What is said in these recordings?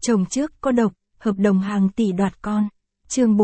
Chồng trước có độc, hợp đồng hàng tỷ đoạt con. Chương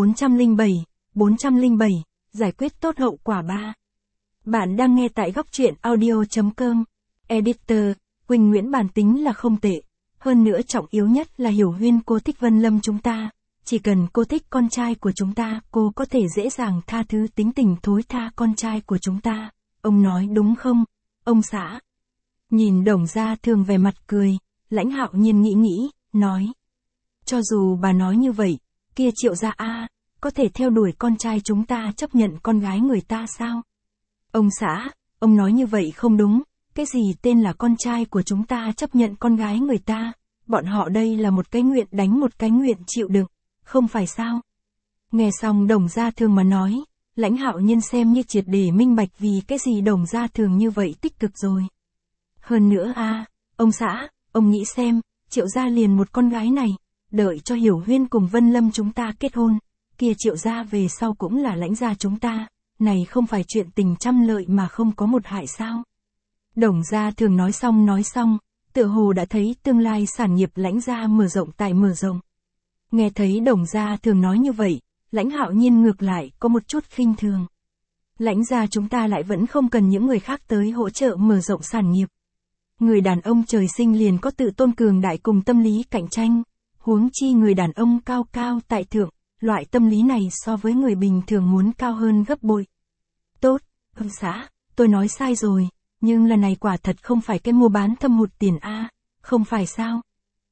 407, giải quyết tốt hậu quả 3. Bạn đang nghe tại góc truyện audio.com. Editor, Quỳnh Nguyễn bản tính là không tệ. Hơn nữa trọng yếu nhất là Hiểu Huyên cô thích Vân Lâm chúng ta. Chỉ cần cô thích con trai của chúng ta, cô có thể dễ dàng tha thứ tính tình thối tha con trai của chúng ta. Ông nói đúng không, ông xã? Nhìn Đồng Gia Thường vẻ mặt cười, Lãnh Hạo Nhiên nghĩ, nói. Cho dù bà nói như vậy, kia Triệu gia có thể theo đuổi con trai chúng ta chấp nhận con gái người ta sao? Ông xã, ông nói như vậy không đúng, cái gì tên là con trai của chúng ta chấp nhận con gái người ta, bọn họ đây là một cái nguyện đánh một cái nguyện chịu đựng, không phải sao? Nghe xong Đồng Gia Thường mà nói, Lãnh Hạo Nhiên xem như triệt để minh bạch vì cái gì Đồng Gia Thường như vậy tích cực rồi. Hơn nữa ông xã, ông nghĩ xem, Triệu gia liền một con gái này, đợi cho Hiểu Huyên cùng Vân Lâm chúng ta kết hôn, kia Triệu gia về sau cũng là Lãnh gia chúng ta, này không phải chuyện tình trăm lợi mà không có một hại sao? Đồng Gia Thường nói xong, tựa hồ đã thấy tương lai sản nghiệp Lãnh gia mở rộng. Nghe thấy Đồng Gia Thường nói như vậy, Lãnh Hạo Nhiên ngược lại có một chút khinh thường. Lãnh gia chúng ta lại vẫn không cần những người khác tới hỗ trợ mở rộng sản nghiệp. Người đàn ông trời sinh liền có tự tôn cường đại cùng tâm lý cạnh tranh, huống chi người đàn ông cao cao tại thượng, loại tâm lý này so với người bình thường muốn cao hơn gấp bội. Tốt, ông xã, tôi nói sai rồi, nhưng lần này quả thật không phải cái mua bán thâm hụt tiền không phải sao?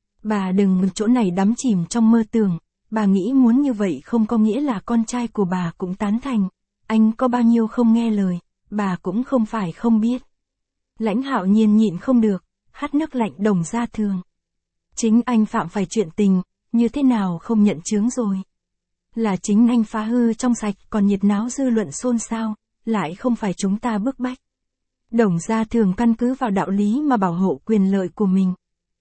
Bà đừng chỗ này đắm chìm trong mơ tưởng, bà nghĩ muốn như vậy không có nghĩa là con trai của bà cũng tán thành, anh có bao nhiêu không nghe lời, bà cũng không phải không biết. Lãnh Hạo Nhiên nhịn không được, hắt nước lạnh Đồng Gia Thường. Chính anh phạm phải chuyện tình, như thế nào không nhận chướng rồi. Là chính anh phá hư trong sạch còn nhiệt náo dư luận xôn xao, lại không phải chúng ta bức bách. Đồng Gia Thường căn cứ vào đạo lý mà bảo hộ quyền lợi của mình.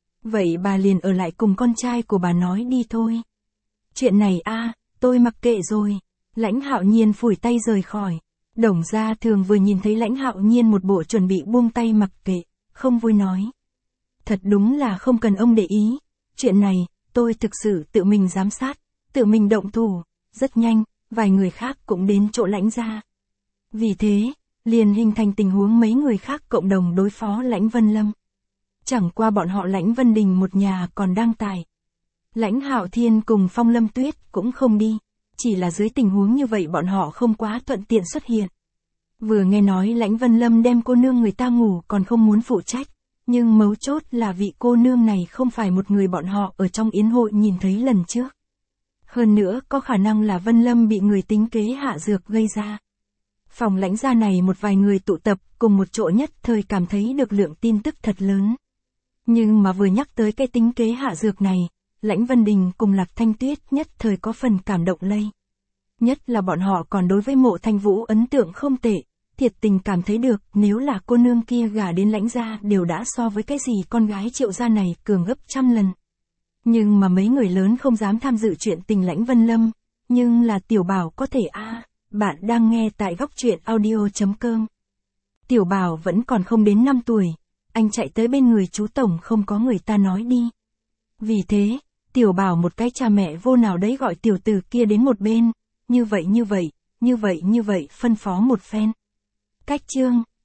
Vậy bà liền ở lại cùng con trai của bà nói đi thôi. Chuyện này tôi mặc kệ rồi. Lãnh Hạo Nhiên phủi tay rời khỏi. Đồng Gia Thường vừa nhìn thấy Lãnh Hạo Nhiên một bộ chuẩn bị buông tay mặc kệ, không vui nói. Thật đúng là không cần ông để ý, chuyện này, tôi thực sự tự mình giám sát, tự mình động thủ, rất nhanh, vài người khác cũng đến chỗ Lãnh gia. Vì thế, liền hình thành tình huống mấy người khác cộng đồng đối phó Lãnh Vân Lâm. Chẳng qua bọn họ Lãnh Vân Đình một nhà còn đang tài. Lãnh Hạo Thiên cùng Phong Lâm Tuyết cũng không đi. Chỉ là dưới tình huống như vậy bọn họ không quá thuận tiện xuất hiện. Vừa nghe nói Lãnh Vân Lâm đem cô nương người ta ngủ còn không muốn phụ trách, nhưng mấu chốt là vị cô nương này không phải một người bọn họ ở trong yến hội nhìn thấy lần trước. Hơn nữa có khả năng là Vân Lâm bị người tính kế hạ dược gây ra. Phòng Lãnh gia này một vài người tụ tập cùng một chỗ nhất thời cảm thấy được lượng tin tức thật lớn. Nhưng mà vừa nhắc tới cái tính kế hạ dược này, Lãnh Vân Đình cùng Lạc Thanh Tuyết nhất thời có phần cảm động lây. Nhất là bọn họ còn đối với Mộ Thanh Vũ ấn tượng không tệ, thiệt tình cảm thấy được nếu là cô nương kia gả đến Lãnh gia đều đã so với cái gì con gái Triệu gia này cường gấp trăm lần. Nhưng mà mấy người lớn không dám tham dự chuyện tình Lãnh Vân Lâm, nhưng là Tiểu Bảo có thể bạn đang nghe tại góc truyện audio.com. Tiểu Bảo vẫn còn không đến 5 tuổi, anh chạy tới bên người chú Tổng không có người ta nói đi. Vì thế, Tiểu Bảo một cái cha mẹ vô nào đấy gọi tiểu tử kia đến một bên, như vậy, phân phó một phen. Cách chương,